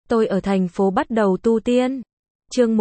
Tôi ở thành phố bắt đầu tu tiên. Chương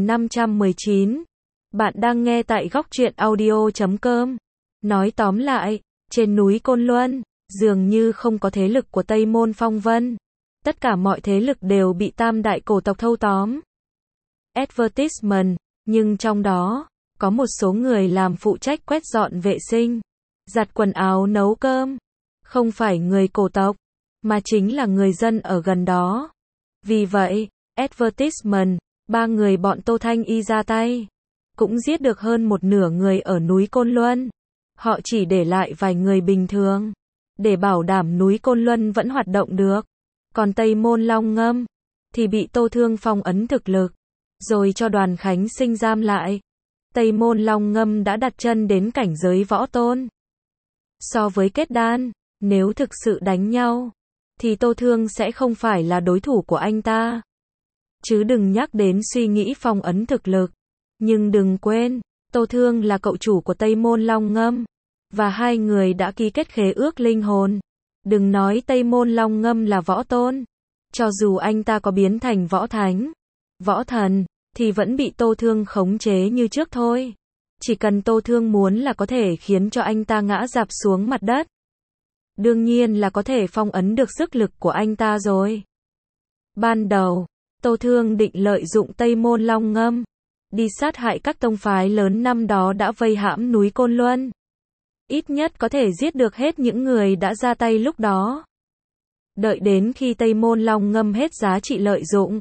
1519. Bạn đang nghe tại góc truyện audio.com. Nói tóm lại, trên núi Côn Luân, dường như không có thế lực của Tây Môn Phong Vân. Tất cả mọi thế lực đều bị tam đại cổ tộc thâu tóm. Advertisement, nhưng trong đó, có một số người làm phụ trách quét dọn vệ sinh, giặt quần áo nấu cơm. Không phải người cổ tộc, mà chính là người dân ở gần đó. Vì vậy, advertisement, 3 người bọn Tô Thanh Y ra tay, cũng giết được hơn một nửa người ở núi Côn Luân. Họ chỉ để lại vài người bình thường, để bảo đảm núi Côn Luân vẫn hoạt động được. Còn Tây Môn Long Ngâm, thì bị Tô Thương phong ấn thực lực, rồi cho Đoàn Khánh Sinh giam lại. Tây Môn Long Ngâm đã đặt chân đến cảnh giới võ tôn. So với kết đan, nếu thực sự đánh nhau, thì Tô Thương sẽ không phải là đối thủ của anh ta. Chứ đừng nhắc đến suy nghĩ phong ấn thực lực. Nhưng đừng quên, Tô Thương là cậu chủ của Tây Môn Long Ngâm, và hai người đã ký kết khế ước linh hồn. Đừng nói Tây Môn Long Ngâm là võ tôn, cho dù anh ta có biến thành võ thánh, võ thần, thì vẫn bị Tô Thương khống chế như trước thôi. Chỉ cần Tô Thương muốn là có thể khiến cho anh ta ngã rạp xuống mặt đất. Đương nhiên là có thể phong ấn được sức lực của anh ta rồi. Ban đầu, Tô Thương định lợi dụng Tây Môn Long Ngâm, đi sát hại các tông phái lớn năm đó đã vây hãm núi Côn Luân. Ít nhất có thể giết được hết những người đã ra tay lúc đó. Đợi đến khi Tây Môn Long Ngâm hết giá trị lợi dụng,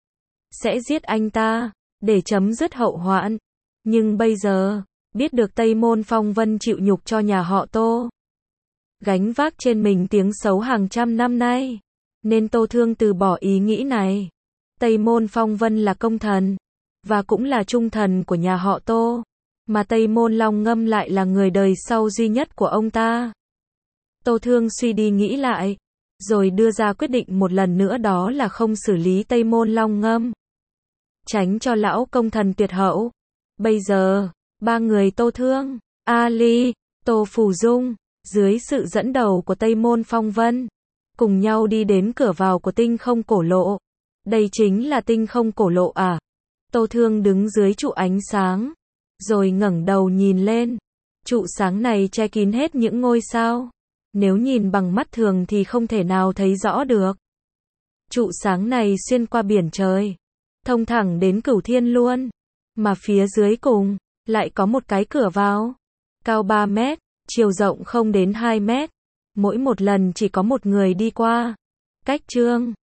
sẽ giết anh ta, để chấm dứt hậu hoạn. Nhưng bây giờ, biết được Tây Môn Phong Vân chịu nhục cho nhà họ Tô, gánh vác trên mình tiếng xấu hàng trăm năm nay, nên Tô Thương từ bỏ ý nghĩ này. Tây Môn Phong Vân là công thần, và cũng là trung thần của nhà họ Tô, mà Tây Môn Long Ngâm lại là người đời sau duy nhất của ông ta. Tô Thương suy đi nghĩ lại, rồi đưa ra quyết định một lần nữa, đó là không xử lý Tây Môn Long Ngâm, tránh cho lão công thần tuyệt hậu. Bây giờ, 3 người Tô Thương, Ali, Tô Phù Dung, dưới sự dẫn đầu của Tây Môn Phong Vân, cùng nhau đi đến cửa vào của tinh không cổ lộ. Đây chính là tinh không cổ lộ à? Tô Thương đứng dưới trụ ánh sáng, rồi ngẩng đầu nhìn lên. Trụ sáng này che kín hết những ngôi sao. Nếu nhìn bằng mắt thường thì không thể nào thấy rõ được. Trụ sáng này xuyên qua biển trời, thông thẳng đến Cửu Thiên luôn. Mà phía dưới cùng, lại có một cái cửa vào, cao 3 mét, chiều rộng không đến 2 mét. Mỗi một lần chỉ có một người đi qua. Cách chương